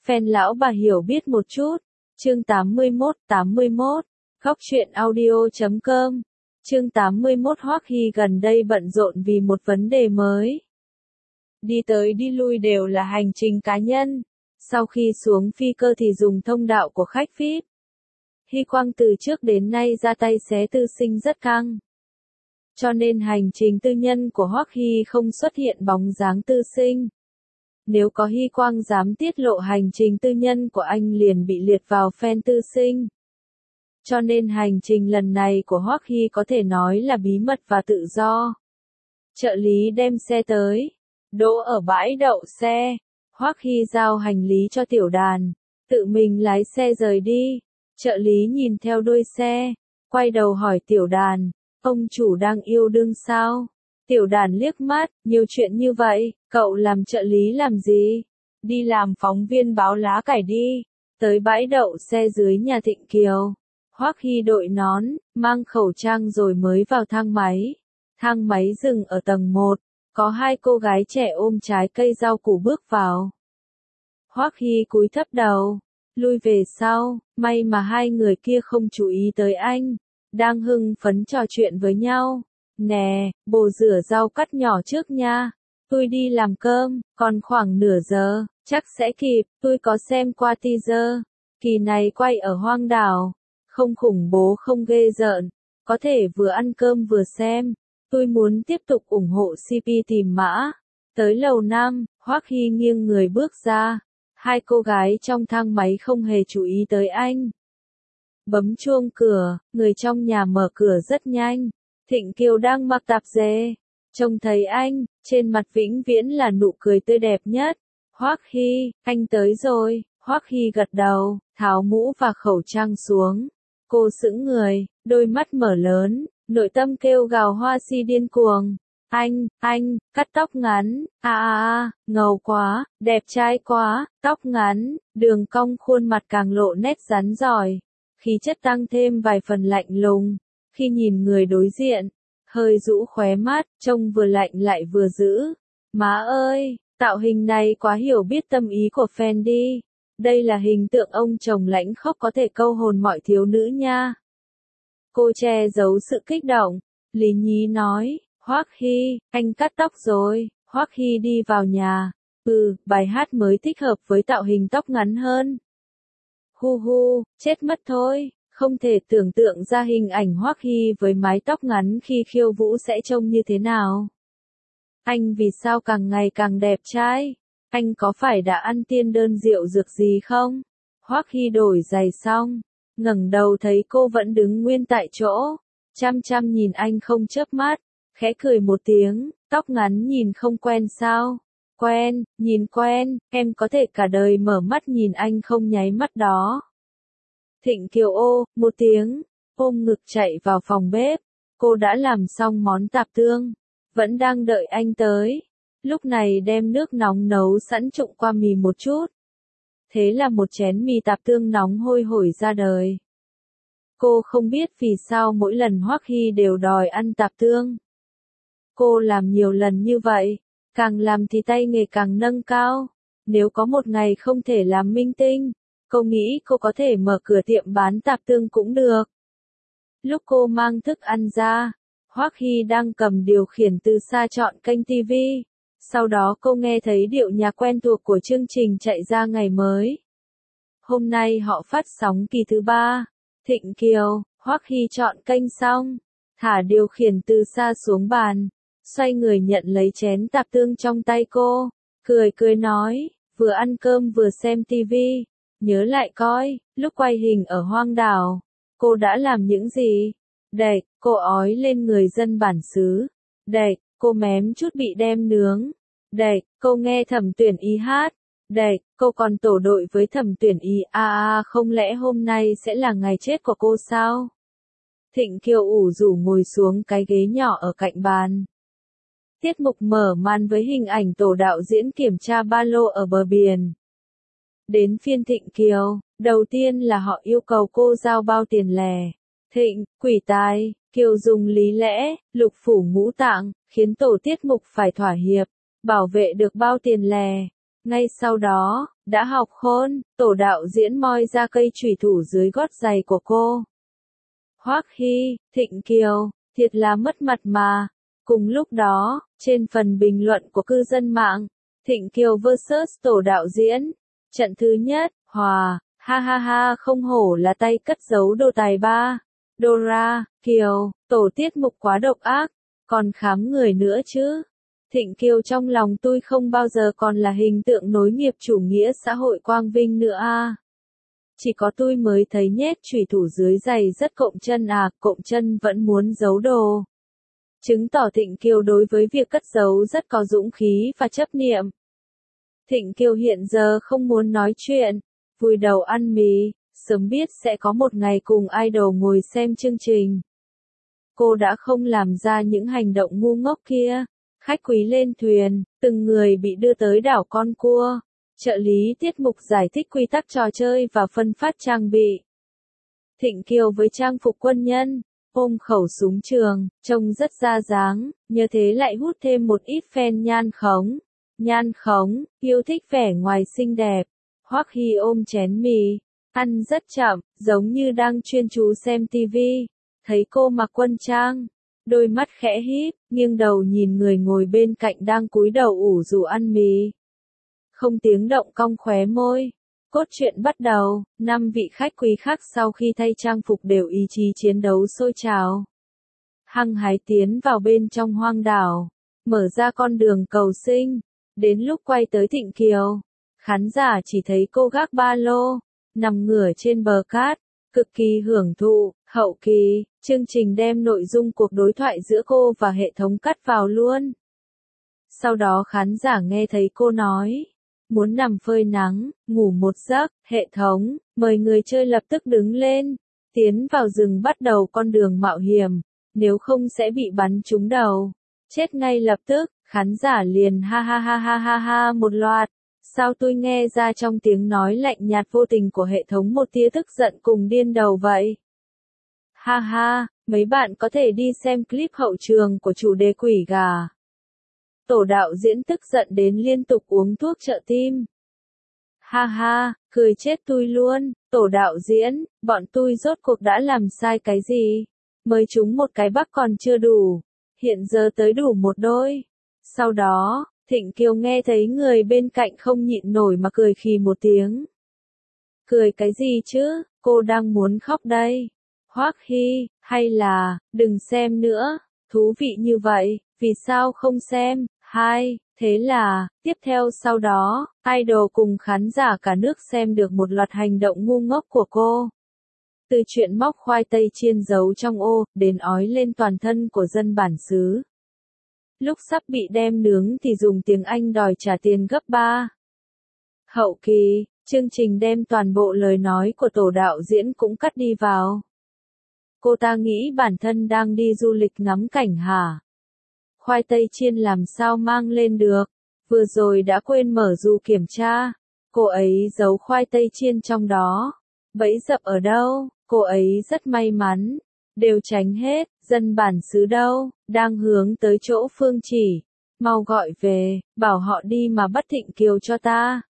fan lão bà hiểu biết một chút. Chương 81, Góc truyện audio.com. Chương 81 Hoắc Hy gần đây bận rộn vì một vấn đề mới. Đi tới đi lui đều là hành trình cá nhân. Sau khi xuống phi cơ thì dùng thông đạo của khách VIP. Hy Quang từ trước đến nay ra tay xé Tư Sinh rất căng. Cho nên hành trình tư nhân của Hoắc Hy không xuất hiện bóng dáng Tư Sinh. Nếu có Hy Quang dám tiết lộ hành trình tư nhân của anh liền bị liệt vào fan Tư Sinh. Cho nên hành trình lần này của Hoắc Hy có thể nói là bí mật và tự do. Trợ lý đem xe tới, đỗ ở bãi đậu xe. Hoắc Hy giao hành lý cho Tiểu Đàn, tự mình lái xe rời đi. Trợ lý nhìn theo đuôi xe, quay đầu hỏi Tiểu Đàn, ông chủ đang yêu đương sao? Tiểu Đàn liếc mắt, nhiều chuyện như vậy, cậu làm trợ lý làm gì? Đi làm phóng viên báo lá cải đi. Tới bãi đậu xe dưới nhà Thịnh Kiều. Hoắc Hy đội nón, mang khẩu trang rồi mới vào thang máy. Thang máy dừng ở tầng 1, có hai cô gái trẻ ôm trái cây rau củ bước vào. Hoắc Hy cúi thấp đầu, lui về sau, may mà hai người kia không chú ý tới anh, đang hưng phấn trò chuyện với nhau. Nè, bồ rửa rau cắt nhỏ trước nha, tôi đi làm cơm, còn khoảng nửa giờ, chắc sẽ kịp, tôi có xem qua teaser, kỳ này quay ở hoang đảo, không khủng bố không ghê rợn, có thể vừa ăn cơm vừa xem, tôi muốn tiếp tục ủng hộ CP Tìm Mã. Tới lầu 5, Hoắc Hy nghiêng người bước ra, hai cô gái trong thang máy không hề chú ý tới anh. Bấm chuông cửa, người trong nhà mở cửa rất nhanh. Thịnh Kiều đang mặc tạp dề, trông thấy anh, trên mặt vĩnh viễn là nụ cười tươi đẹp nhất. Hoắc Hy, anh tới rồi. Hoắc Hy gật đầu, tháo mũ và khẩu trang xuống. Cô sững người, đôi mắt mở lớn, nội tâm kêu gào hoa si điên cuồng. Anh, cắt tóc ngắn, ngầu quá, đẹp trai quá, tóc ngắn, đường cong khuôn mặt càng lộ nét rắn rỏi, khí chất tăng thêm vài phần lạnh lùng. Khi nhìn người đối diện, hơi rũ khóe mắt, trông vừa lạnh lại vừa dữ. Má ơi, tạo hình này quá hiểu biết tâm ý của fan đi. Đây là hình tượng ông chồng lãnh khốc có thể câu hồn mọi thiếu nữ nha. Cô che giấu sự kích động, lý nhí nói, Hoắc Hy, anh cắt tóc rồi. Hoắc Hy đi vào nhà. Bài hát mới thích hợp với tạo hình tóc ngắn hơn. Hu, chết mất thôi. Không thể tưởng tượng ra hình ảnh Hoắc Hy với mái tóc ngắn khi khiêu vũ sẽ trông như thế nào. Anh vì sao càng ngày càng đẹp trai? Anh có phải đã ăn tiên đơn rượu dược gì không? Hoắc Hy đổi giày xong, ngẩng đầu thấy cô vẫn đứng nguyên tại chỗ, chăm chăm nhìn anh không chớp mắt, khẽ cười một tiếng, tóc ngắn nhìn không quen sao? Quen, nhìn quen, em có thể cả đời mở mắt nhìn anh không nháy mắt đó. Thịnh Kiều một tiếng, ôm ngực chạy vào phòng bếp. Cô đã làm xong món tạp tương, vẫn đang đợi anh tới. Lúc này đem nước nóng nấu sẵn trụng qua mì một chút. Thế là một chén mì tạp tương nóng hôi hổi ra đời. Cô không biết vì sao mỗi lần Hoắc Hy đều đòi ăn tạp tương. Cô làm nhiều lần như vậy, càng làm thì tay nghề càng nâng cao. Nếu có một ngày không thể làm minh tinh, cô nghĩ cô có thể mở cửa tiệm bán tạp tương cũng được. Lúc cô mang thức ăn ra, Hoắc Hy đang cầm điều khiển từ xa chọn kênh TV. Sau đó cô nghe thấy điệu nhạc quen thuộc của chương trình chạy ra ngày mới. Hôm nay họ phát sóng kỳ thứ 3. Thịnh Kiều, Hoắc Hy chọn kênh xong, thả điều khiển từ xa xuống bàn, xoay người nhận lấy chén tạp tương trong tay cô, cười nói, vừa ăn cơm vừa xem TV. Nhớ lại coi, lúc quay hình ở hoang đảo, cô đã làm những gì? Đệch, cô ói lên người dân bản xứ. Đệch, cô mém chút bị đem nướng. Đệch, cô nghe Thẩm Tuyển Y hát. Đệch, cô còn tổ đội với Thẩm Tuyển Y. Không lẽ hôm nay sẽ là ngày chết của cô sao? Thịnh Kiều ủ rũ ngồi xuống cái ghế nhỏ ở cạnh bàn. Tiết mục mở màn với hình ảnh tổ đạo diễn kiểm tra ba lô ở bờ biển. Đến phiên Thịnh Kiều, đầu tiên là họ yêu cầu cô giao bao tiền lẻ. Thịnh, quỷ tài, Kiều dùng lý lẽ, lục phủ ngũ tạng, khiến tổ tiết mục phải thỏa hiệp, bảo vệ được bao tiền lẻ. Ngay sau đó, đã học khôn, tổ đạo diễn moi ra cây chủy thủ dưới gót giày của cô. Hoắc Hy, Thịnh Kiều, thiệt là mất mặt mà. Cùng lúc đó, trên phần bình luận của cư dân mạng, Thịnh Kiều vs tổ đạo diễn. Trận thứ nhất, hòa, ha ha ha không hổ là tay cất giấu đồ tài ba. Dora, Kiều, tổ tiết mục quá độc ác, còn khám người nữa chứ. Thịnh Kiều trong lòng tôi không bao giờ còn là hình tượng nối nghiệp chủ nghĩa xã hội quang vinh nữa à. Chỉ có tôi mới thấy nhét chủy thủ dưới giày rất cộm chân à, cộm chân vẫn muốn giấu đồ. Chứng tỏ Thịnh Kiều đối với việc cất giấu rất có dũng khí và chấp niệm. Thịnh Kiều hiện giờ không muốn nói chuyện, vùi đầu ăn mì, sớm biết sẽ có một ngày cùng idol ngồi xem chương trình. Cô đã không làm ra những hành động ngu ngốc kia. Khách quý lên thuyền, từng người bị đưa tới đảo con cua. Trợ lý tiết mục giải thích quy tắc trò chơi và phân phát trang bị. Thịnh Kiều với trang phục quân nhân, ôm khẩu súng trường, trông rất ra dáng, nhờ thế lại hút thêm một ít fan nhan khống. Nhan khống, yêu thích vẻ ngoài xinh đẹp. Hoắc Hy ôm chén mì, ăn rất chậm, giống như đang chuyên chú xem tivi. Thấy cô mặc quân trang, đôi mắt khẽ híp, nghiêng đầu nhìn người ngồi bên cạnh đang cúi đầu ủ rũ ăn mì. Không tiếng động cong khóe môi. Cốt truyện bắt đầu, 5 vị khách quý khác sau khi thay trang phục đều ý chí chiến đấu sôi trào. Hăng hái tiến vào bên trong hoang đảo, mở ra con đường cầu sinh. Đến lúc quay tới Thịnh Kiều, khán giả chỉ thấy cô gác ba lô, nằm ngửa trên bờ cát, cực kỳ hưởng thụ. Hậu kỳ, chương trình đem nội dung cuộc đối thoại giữa cô và hệ thống cắt vào luôn. Sau đó khán giả nghe thấy cô nói, muốn nằm phơi nắng, ngủ một giấc, hệ thống, mời người chơi lập tức đứng lên, tiến vào rừng bắt đầu con đường mạo hiểm, nếu không sẽ bị bắn trúng đầu, chết ngay lập tức. Khán giả liền ha ha ha ha ha ha một loạt. Sao tôi nghe ra trong tiếng nói lạnh nhạt vô tình của hệ thống một tia tức giận cùng điên đầu vậy? Ha ha, mấy bạn có thể đi xem clip hậu trường của chủ đề quỷ gà. Tổ đạo diễn tức giận đến liên tục uống thuốc trợ tim. Ha ha, cười chết tôi luôn. Tổ đạo diễn, bọn tôi rốt cuộc đã làm sai cái gì? Mới trúng một cái bắc còn chưa đủ, hiện giờ tới đủ một đôi. Sau đó, Thịnh Kiều nghe thấy người bên cạnh không nhịn nổi mà cười khì một tiếng. Cười cái gì chứ, cô đang muốn khóc đây. Hoắc Hy, hay là, đừng xem nữa, thú vị như vậy, vì sao không xem? Thế là, tiếp theo sau đó, idol cùng khán giả cả nước xem được một loạt hành động ngu ngốc của cô. Từ chuyện móc khoai tây chiên giấu trong ô, đến ói lên toàn thân của dân bản xứ. Lúc sắp bị đem nướng thì dùng tiếng Anh đòi trả tiền gấp 3. Hậu kỳ, chương trình đem toàn bộ lời nói của tổ đạo diễn cũng cắt đi vào. Cô ta nghĩ bản thân đang đi du lịch ngắm cảnh hả? Khoai tây chiên làm sao mang lên được? Vừa rồi đã quên mở dù kiểm tra. Cô ấy giấu khoai tây chiên trong đó. Bẫy dập ở đâu? Cô ấy rất may mắn. Đều tránh hết, dân bản xứ đâu, đang hướng tới chỗ Phương Chỉ. Mau gọi về, bảo họ đi mà bắt Thịnh Kiều cho ta.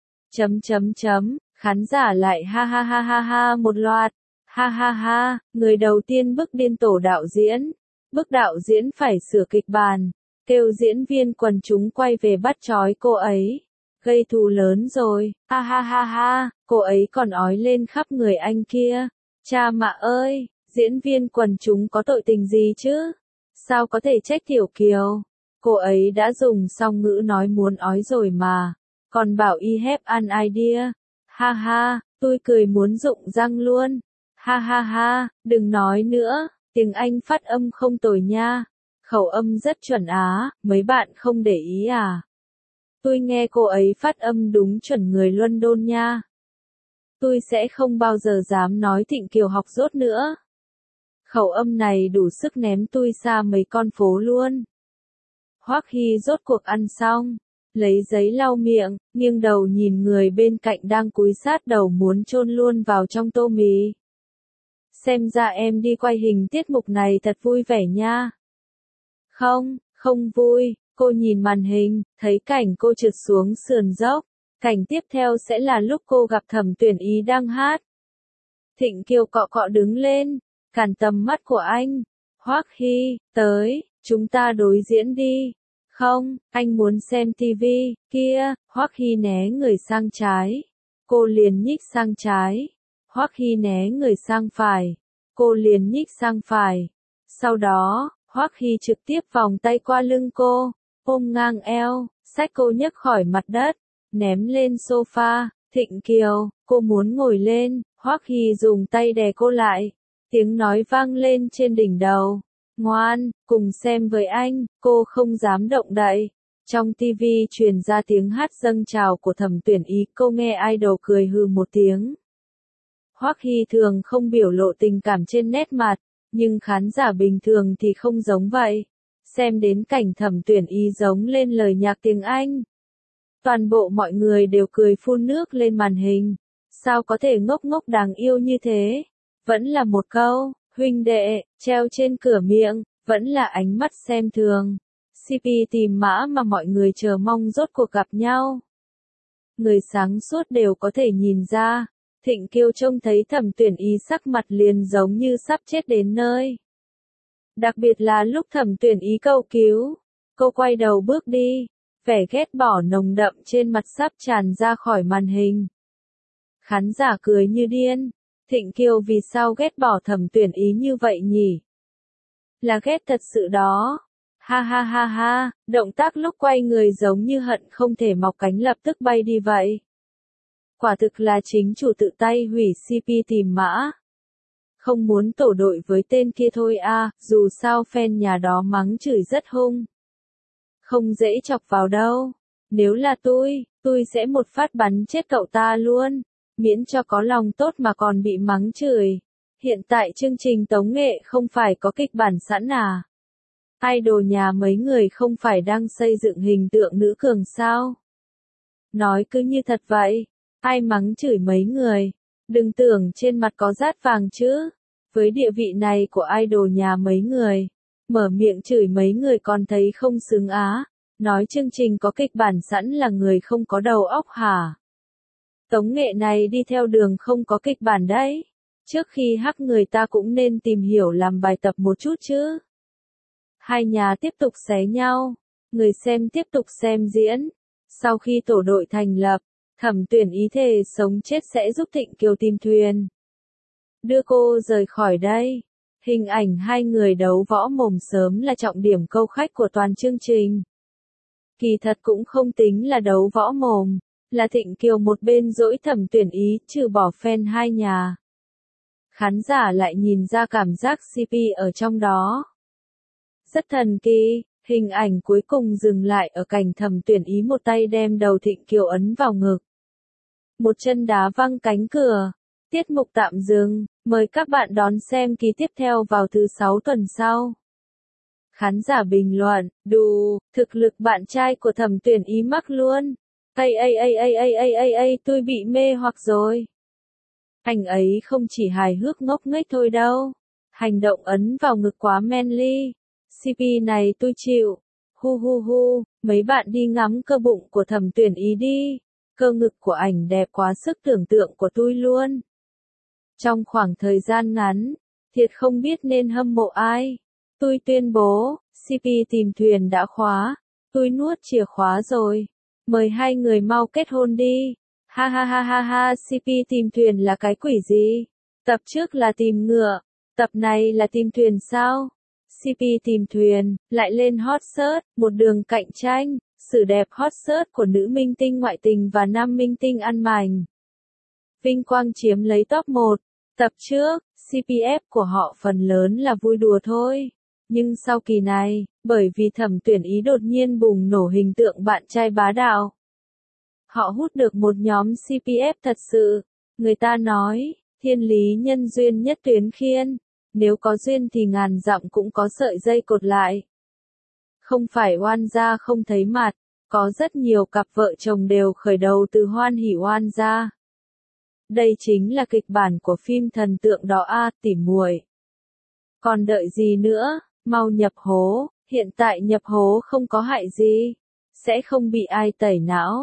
Khán giả lại ha ha ha ha ha một loạt. Ha ha ha, người đầu tiên bức điên tổ đạo diễn. Bức đạo diễn phải sửa kịch bản. Kêu diễn viên quần chúng quay về bắt trói cô ấy. Gây thù lớn rồi, ha ha ha ha, cô ấy còn ói lên khắp người anh kia. Cha mạ ơi, diễn viên quần chúng có tội tình gì chứ? Sao có thể trách Tiểu Kiều? Cô ấy đã dùng song ngữ nói muốn ói rồi mà. Còn bảo y have an idea. Ha ha, tôi cười muốn rụng răng luôn. Ha ha ha, đừng nói nữa, tiếng Anh phát âm không tồi nha. Khẩu âm rất chuẩn á, mấy bạn không để ý à? Tôi nghe cô ấy phát âm đúng chuẩn người London nha. Tôi sẽ không bao giờ dám nói Thịnh Kiều học dốt nữa. Khẩu âm này đủ sức ném tôi xa mấy con phố luôn. Hoắc Hy rốt cuộc ăn xong, lấy giấy lau miệng, nghiêng đầu nhìn người bên cạnh đang cúi sát đầu muốn chôn luôn vào trong tô mì. Xem ra em đi quay hình tiết mục này thật vui vẻ nha. Không vui, cô nhìn màn hình, thấy cảnh cô trượt xuống sườn dốc, Cảnh tiếp theo sẽ là lúc cô gặp Thẩm Tuyển Ý đang hát. Thịnh Kiều cọ cọ đứng lên, cản tầm mắt của anh. Hoắc Hy, tới, chúng ta đối diễn đi. Không, anh muốn xem tivi, kia, Hoắc Hy né người sang trái. Cô liền nhích sang trái. Hoắc Hy né người sang phải. Cô liền nhích sang phải. Sau đó, Hoắc Hy trực tiếp vòng tay qua lưng cô, ôm ngang eo, xách cô nhấc khỏi mặt đất, ném lên sofa. Thịnh Kiều, cô muốn ngồi lên, Hoắc Hy dùng tay đè cô lại. Tiếng nói vang lên trên đỉnh đầu. Ngoan, cùng xem với anh, cô không dám động đậy. Trong tivi truyền ra tiếng hát dâng trào của Thẩm Tuyển Ý, cô nghe idol cười hừ một tiếng. Hoắc Hy thường không biểu lộ tình cảm trên nét mặt, nhưng khán giả bình thường thì không giống vậy. Xem đến cảnh Thẩm Tuyển Ý giống lên lời nhạc tiếng Anh. Toàn bộ mọi người đều cười phun nước lên màn hình. Sao có thể ngốc ngốc đáng yêu như thế? Vẫn là một câu, huynh đệ, treo trên cửa miệng, vẫn là ánh mắt xem thường. CP tìm mã mà mọi người chờ mong rốt cuộc gặp nhau. Người sáng suốt đều có thể nhìn ra. Thịnh Kiều trông thấy Thẩm Tuyển Ý sắc mặt liền giống như sắp chết đến nơi. Đặc biệt là lúc Thẩm Tuyển Ý cầu cứu, cô quay đầu bước đi, vẻ ghét bỏ nồng đậm trên mặt sắp tràn ra khỏi màn hình. Khán giả cười như điên. Thịnh Kiều vì sao ghét bỏ Thẩm Tuyển Ý như vậy nhỉ? Là ghét thật sự đó. Ha ha ha ha, động tác lúc quay người giống như hận không thể mọc cánh lập tức bay đi vậy. Quả thực là chính chủ tự tay hủy CP tìm mã. Không muốn tổ đội với tên kia thôi à, dù sao fan nhà đó mắng chửi rất hung. Không dễ chọc vào đâu. Nếu là tôi sẽ một phát bắn chết cậu ta luôn. Miễn cho có lòng tốt mà còn bị mắng chửi. Hiện tại chương trình tống nghệ không phải có kịch bản sẵn à? Idol nhà mấy người không phải đang xây dựng hình tượng nữ cường sao? Nói cứ như thật vậy. Ai mắng chửi mấy người? Đừng tưởng trên mặt có dát vàng chứ. Với địa vị này của idol nhà mấy người, mở miệng chửi mấy người còn thấy không xứng á. Nói chương trình có kịch bản sẵn là người không có đầu óc hả? Tống nghệ này đi theo đường không có kịch bản đấy. Trước khi hắc người ta cũng nên tìm hiểu làm bài tập một chút chứ. Hai nhà tiếp tục xé nhau. Người xem tiếp tục xem diễn. Sau khi tổ đội thành lập, Thẩm Tuyển Ý thề sống chết sẽ giúp Thịnh Kiều tìm thuyền. Đưa cô rời khỏi đây. Hình ảnh hai người đấu võ mồm sớm là trọng điểm câu khách của toàn chương trình. Kỳ thật cũng không tính là đấu võ mồm, là Thịnh Kiều một bên dỗi Thẩm Tuyển Ý trừ bỏ fan hai nhà. Khán giả lại nhìn ra cảm giác CP ở trong đó. Rất thần kỳ, hình ảnh cuối cùng dừng lại ở cảnh Thẩm Tuyển Ý một tay đem đầu Thịnh Kiều ấn vào ngực. Một chân đá văng cánh cửa. Tiết mục tạm dừng, mời các bạn đón xem kỳ tiếp theo vào thứ 6 tuần sau. Khán giả bình luận, đù, thực lực bạn trai của Thẩm Tuyển Ý mắc luôn. Tôi bị mê hoặc rồi. Anh ấy không chỉ hài hước ngốc nghếch thôi đâu. Hành động ấn vào ngực quá manly. CP này tôi chịu. Hu, mấy bạn đi ngắm cơ bụng của Thẩm Tuyển Ý đi. Cơ ngực của ảnh đẹp quá sức tưởng tượng của tôi luôn. Trong khoảng thời gian ngắn, thiệt không biết nên hâm mộ ai. Tôi tuyên bố, CP tìm thuyền đã khóa. Tôi nuốt chìa khóa rồi. Mời hai người mau kết hôn đi. Ha, CP tìm thuyền là cái quỷ gì? Tập trước là tìm ngựa, tập này là tìm thuyền sao? CP tìm thuyền, lại lên hot search, một đường cạnh tranh, sự đẹp hot search của nữ minh tinh ngoại tình và nam minh tinh ăn mảnh. Vinh quang chiếm lấy top 1. Tập trước, CPF của họ phần lớn là vui đùa thôi. Nhưng sau kỳ này, bởi vì Thẩm Tuyển Ý đột nhiên bùng nổ hình tượng bạn trai bá đạo, họ hút được một nhóm CPF thật sự. Người ta nói, thiên lý nhân duyên nhất tuyến khiên. Nếu có duyên thì ngàn dặm cũng có sợi dây cột lại. Không phải oan gia không thấy mặt, có rất nhiều cặp vợ chồng đều khởi đầu từ hoan hỉ oan gia. Đây chính là kịch bản của phim thần tượng đó a, tỉ muội. Còn đợi gì nữa, mau nhập hố, hiện tại nhập hố không có hại gì, sẽ không bị ai tẩy não.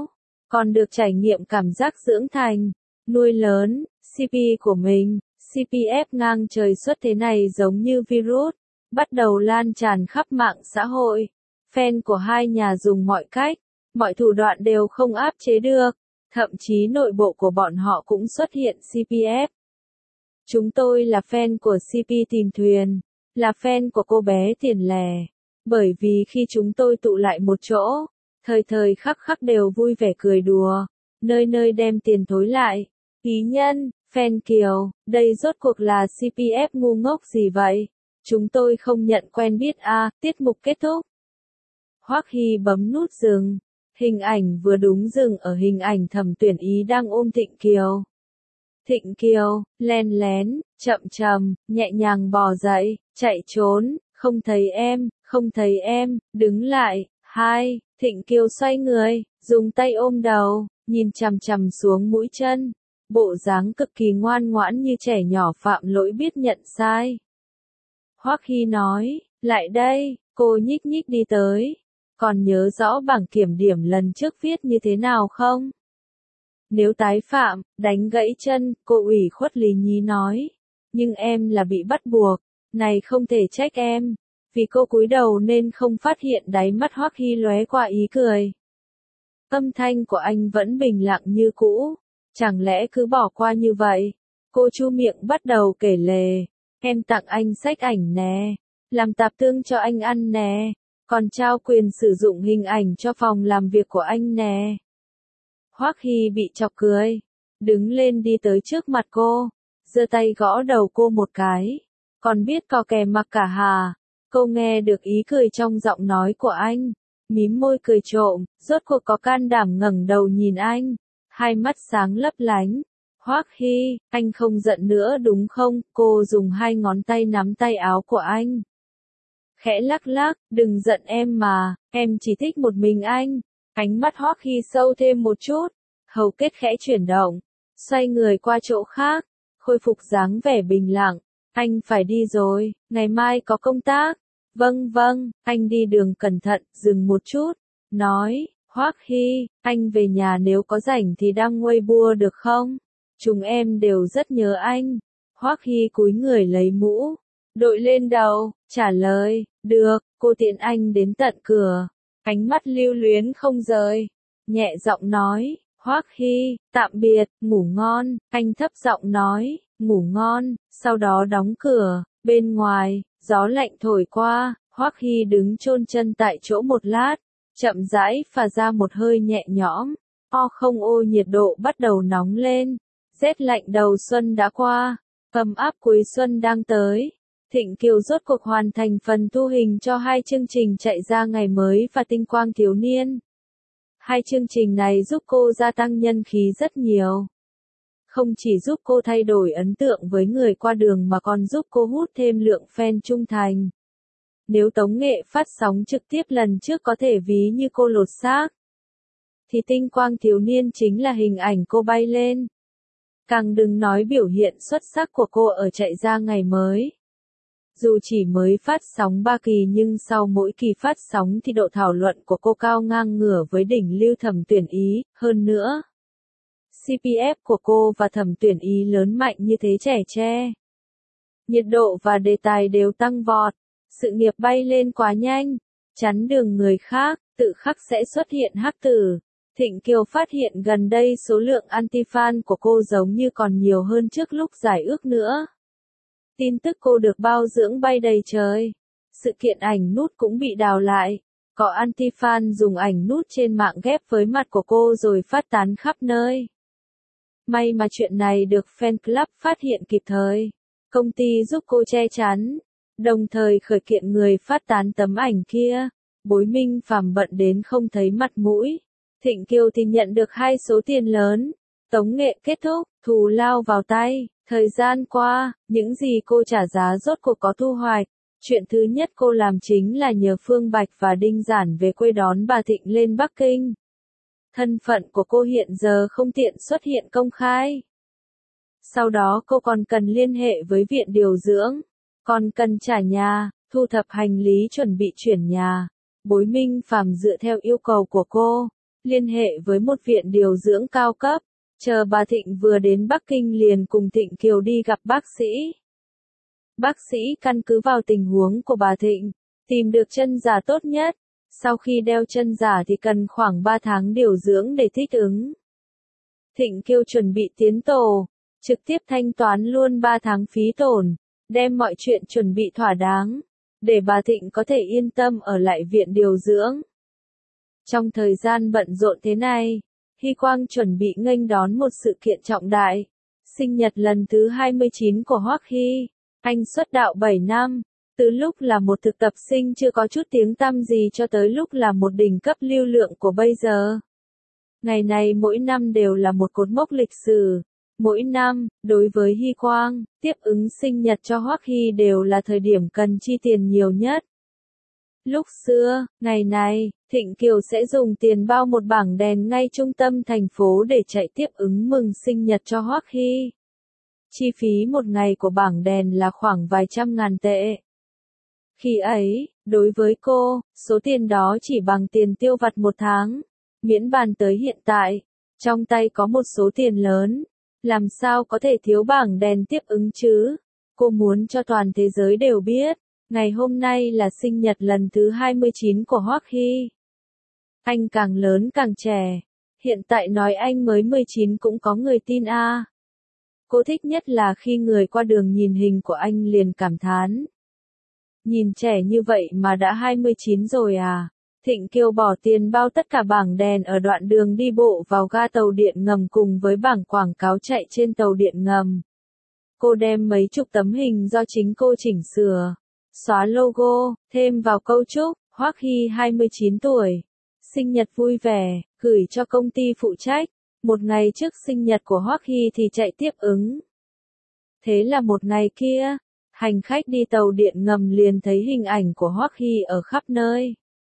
còn được trải nghiệm cảm giác dưỡng thành, nuôi lớn, CP của mình. CPF ngang trời suốt thế này giống như virus, bắt đầu lan tràn khắp mạng xã hội. Fan của hai nhà dùng mọi cách, mọi thủ đoạn đều không áp chế được, thậm chí nội bộ của bọn họ cũng xuất hiện CPF. Chúng tôi là fan của CP Tìm Thuyền, là fan của cô bé Tiền Lẻ, bởi vì khi chúng tôi tụ lại một chỗ, thời thời khắc khắc đều vui vẻ cười đùa, nơi nơi đem tiền thối lại. Ý nhân, fan Kiều, đây rốt cuộc là CPF ngu ngốc gì vậy? Chúng tôi không nhận quen biết à, tiết mục kết thúc. Hoắc Hy bấm nút dừng, hình ảnh vừa đúng dừng ở hình ảnh Thẩm Tuyển Ý đang ôm Thịnh Kiều. Thịnh Kiều, len lén, chậm chậm, nhẹ nhàng bò dậy, chạy trốn, không thấy em, không thấy em, đứng lại, hai, Thịnh Kiều xoay người, dùng tay ôm đầu, nhìn chằm chằm xuống mũi chân, bộ dáng cực kỳ ngoan ngoãn như trẻ nhỏ phạm lỗi biết nhận sai. Hoắc Hy nói, lại đây, cô nhích nhích đi tới, còn nhớ rõ bảng kiểm điểm lần trước viết như thế nào không? Nếu tái phạm, đánh gãy chân, cô ủy khuất lý nhí nói. Nhưng em là bị bắt buộc, này không thể trách em. Vì cô cúi đầu nên không phát hiện đáy mắt Hoắc Hy lóe qua ý cười. Âm thanh của anh vẫn bình lặng như cũ. Chẳng lẽ cứ bỏ qua như vậy? Cô chu miệng bắt đầu kể lể. Em tặng anh sách ảnh nè. Làm tạp tương cho anh ăn nè. Còn trao quyền sử dụng hình ảnh cho phòng làm việc của anh nè. Hoắc Hy bị chọc cười, đứng lên đi tới trước mặt cô, giơ tay gõ đầu cô một cái. Còn biết cò kè mặc cả hà. Cô nghe được ý cười trong giọng nói của anh, mím môi cười trộm, rốt cuộc có can đảm ngẩng đầu nhìn anh, hai mắt sáng lấp lánh. Hoắc Hy, anh không giận nữa đúng không? Cô dùng hai ngón tay nắm tay áo của anh. Khẽ lắc lắc, đừng giận em mà, em chỉ thích một mình anh. Ánh mắt Hoắc Hy sâu thêm một chút, hầu kết khẽ chuyển động, xoay người qua chỗ khác, khôi phục dáng vẻ bình lặng. Anh phải đi rồi, ngày mai có công tác. Vâng vâng, anh đi đường cẩn thận, dừng một chút, nói, Hoắc Hy, anh về nhà nếu có rảnh thì đăng Weibo được không? Chúng em đều rất nhớ anh. Hoắc Hy cúi người lấy mũ, đội lên đầu, trả lời, được, cô tiễn anh đến tận cửa. Ánh mắt lưu luyến không rời, nhẹ giọng nói, Hoắc Hy, tạm biệt, ngủ ngon. Anh thấp giọng nói, ngủ ngon, sau đó đóng cửa. Bên ngoài, gió lạnh thổi qua, Hoắc Hy đứng chôn chân tại chỗ một lát, chậm rãi phả ra một hơi nhẹ nhõm. Không ô nhiệt độ bắt đầu nóng lên, rét lạnh đầu xuân đã qua, ấm áp cuối xuân đang tới. Thịnh Kiều rốt cuộc hoàn thành phần thu hình cho hai chương trình Chạy Ra Ngày Mới và Tinh Quang Thiếu Niên. Hai chương trình này giúp cô gia tăng nhân khí rất nhiều. Không chỉ giúp cô thay đổi ấn tượng với người qua đường mà còn giúp cô hút thêm lượng fan trung thành. Nếu tống nghệ phát sóng trực tiếp lần trước có thể ví như cô lột xác, thì Tinh Quang Thiếu Niên chính là hình ảnh cô bay lên. Càng đừng nói biểu hiện xuất sắc của cô ở Chạy Ra Ngày Mới. Dù chỉ mới phát sóng 3 kỳ nhưng sau mỗi kỳ phát sóng thì độ thảo luận của cô cao ngang ngửa với đỉnh lưu Thẩm Tuyển Ý, hơn nữa. CPF của cô và Thẩm Tuyển Ý lớn mạnh như thế trẻ tre. Nhiệt độ và đề tài đều tăng vọt, sự nghiệp bay lên quá nhanh, chắn đường người khác, tự khắc sẽ xuất hiện hắc tử. Thịnh Kiều phát hiện gần đây số lượng anti-fan của cô giống như còn nhiều hơn trước lúc giải ước nữa. Tin tức cô được bao dưỡng bay đầy trời. Sự kiện ảnh nút cũng bị đào lại. Có anti-fan dùng ảnh nút trên mạng ghép với mặt của cô rồi phát tán khắp nơi. May mà chuyện này được fan club phát hiện kịp thời. Công ty giúp cô che chắn, đồng thời khởi kiện người phát tán tấm ảnh kia. Bối Minh Phàm bận đến không thấy mặt mũi. Thịnh Kiều thì nhận được hai số tiền lớn. Tống nghệ kết thúc, thù lao vào tay. Thời gian qua, những gì cô trả giá rốt cuộc có thu hoạch. Chuyện thứ nhất cô làm chính là nhờ Phương Bạch và Đinh Giản về quê đón bà Thịnh lên Bắc Kinh. Thân phận của cô hiện giờ không tiện xuất hiện công khai. Sau đó cô còn cần liên hệ với viện điều dưỡng, còn cần trả nhà, thu thập hành lý chuẩn bị chuyển nhà. Bối Minh Phàm dựa theo yêu cầu của cô, liên hệ với một viện điều dưỡng cao cấp. Chờ bà Thịnh vừa đến Bắc Kinh liền cùng Thịnh Kiều đi gặp bác sĩ. Bác sĩ căn cứ vào tình huống của bà Thịnh, tìm được chân giả tốt nhất. Sau khi đeo chân giả thì cần khoảng 3 tháng điều dưỡng để thích ứng. Thịnh Kiều chuẩn bị tiến tổ, trực tiếp thanh toán luôn 3 tháng phí tổn, đem mọi chuyện chuẩn bị thỏa đáng, để bà Thịnh có thể yên tâm ở lại viện điều dưỡng. Trong thời gian bận rộn thế này, Hy Quang chuẩn bị nghênh đón một sự kiện trọng đại, sinh nhật lần thứ 29 của Hoắc Hy. Anh xuất đạo 7 năm, từ lúc là một thực tập sinh chưa có chút tiếng tăm gì cho tới lúc là một đỉnh cấp lưu lượng của bây giờ. Ngày này mỗi năm đều là một cột mốc lịch sử. Mỗi năm, đối với Hy Quang, tiếp ứng sinh nhật cho Hoắc Hy đều là thời điểm cần chi tiền nhiều nhất. Lúc xưa, ngày này, Thịnh Kiều sẽ dùng tiền bao một bảng đèn ngay trung tâm thành phố để chạy tiếp ứng mừng sinh nhật cho Hoắc Hy. Chi phí một ngày của bảng đèn là khoảng vài trăm ngàn tệ. Khi ấy, đối với cô, số tiền đó chỉ bằng tiền tiêu vặt một tháng. Miễn bàn tới hiện tại, trong tay có một số tiền lớn, làm sao có thể thiếu bảng đèn tiếp ứng chứ? Cô muốn cho toàn thế giới đều biết, ngày hôm nay là sinh nhật lần thứ 29 của Hoắc Hy. Anh càng lớn càng trẻ, hiện tại nói anh mới 19 cũng có người tin a. Cô thích nhất là khi người qua đường nhìn hình của anh liền cảm thán. Nhìn trẻ như vậy mà đã 29 rồi à? Thịnh Kiều bỏ tiền bao tất cả bảng đèn ở đoạn đường đi bộ vào ga tàu điện ngầm cùng với bảng quảng cáo chạy trên tàu điện ngầm. Cô đem mấy chục tấm hình do chính cô chỉnh sửa, xóa logo, thêm vào câu chúc, Hoắc Hy 29 tuổi, sinh nhật vui vẻ, gửi cho công ty phụ trách. Một ngày trước sinh nhật của Hoắc Hy thì chạy tiếp ứng. Thế là một ngày kia, hành khách đi tàu điện ngầm liền thấy hình ảnh của Hoắc Hy ở khắp nơi.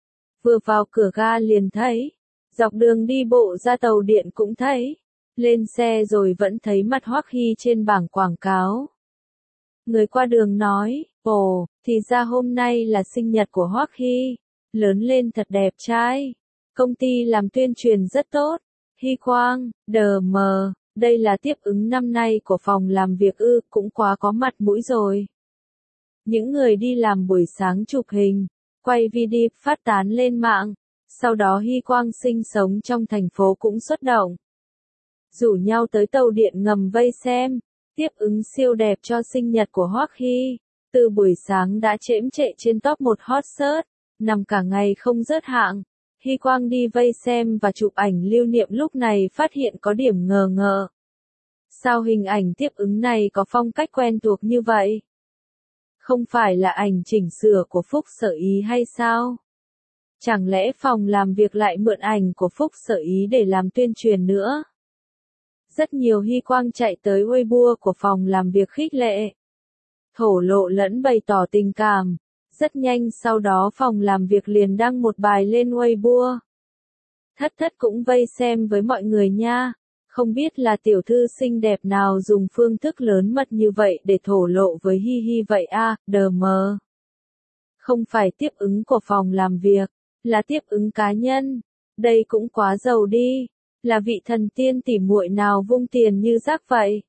Vừa vào cửa ga liền thấy, dọc đường đi bộ ra tàu điện cũng thấy, lên xe rồi vẫn thấy mặt Hoắc Hy trên bảng quảng cáo. Người qua đường nói, ồ, thì ra hôm nay là sinh nhật của Hoắc Hy, lớn lên thật đẹp trai, công ty làm tuyên truyền rất tốt, Hy Quang, DM, đây là tiếp ứng năm nay của phòng làm việc cũng quá có mặt mũi rồi. Những người đi làm buổi sáng chụp hình, quay video phát tán lên mạng, sau đó Hy Quang sinh sống trong thành phố cũng xuất động. Rủ nhau tới tàu điện ngầm vây xem, tiếp ứng siêu đẹp cho sinh nhật của Hoắc Hy, từ buổi sáng đã chễm chệ trên top 1 hot search, nằm cả ngày không rớt hạng. Hy Quang đi vây xem và chụp ảnh lưu niệm lúc này phát hiện có điểm ngờ ngợ. Sao hình ảnh tiếp ứng này có phong cách quen thuộc như vậy? Không phải là ảnh chỉnh sửa của Phúc Sở Ý hay sao? Chẳng lẽ phòng làm việc lại mượn ảnh của Phúc Sở Ý để làm tuyên truyền nữa? Rất nhiều Hy Quang chạy tới Weibo của phòng làm việc khích lệ, thổ lộ lẫn bày tỏ tình cảm. Rất nhanh sau đó phòng làm việc liền đăng một bài lên Weibo. Thất Thất cũng vây xem với mọi người nha. Không biết là tiểu thư xinh đẹp nào dùng phương thức lớn mật như vậy để thổ lộ với Hi Hi vậy a, DM. Không phải tiếp ứng của phòng làm việc, là tiếp ứng cá nhân. Đây cũng quá giàu đi. Là vị thần tiên tỉ muội nào vung tiền như rác vậy.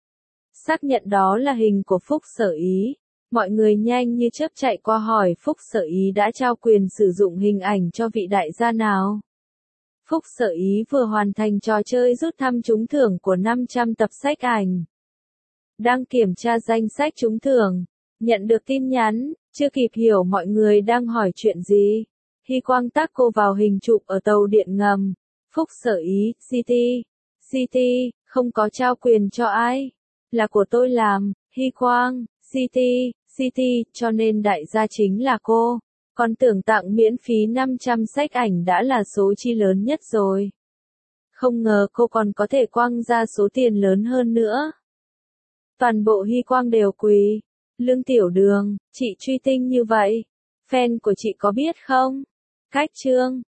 Xác nhận đó là hình của Phúc Sở Ý. Mọi người nhanh như chớp chạy qua hỏi Phúc Sở Ý đã trao quyền sử dụng hình ảnh cho vị đại gia nào. Phúc Sở Ý vừa hoàn thành trò chơi rút thăm trúng thưởng của 500 tập sách ảnh. Đang kiểm tra danh sách trúng thưởng, nhận được tin nhắn, chưa kịp hiểu mọi người đang hỏi chuyện gì. Hy Quang tác cô vào hình chụp ở tàu điện ngầm. Phúc Sở Ý, City, không có trao quyền cho ai. Là của tôi làm, Hy Quang, City, cho nên đại gia chính là cô. Còn tưởng tặng miễn phí 500 sách ảnh đã là số chi lớn nhất rồi. Không ngờ cô còn có thể quăng ra số tiền lớn hơn nữa. Toàn bộ Hy Quang đều quỳ. Lương Tiểu Đường, chị truy tinh như vậy. Fan của chị có biết không? Cách chương.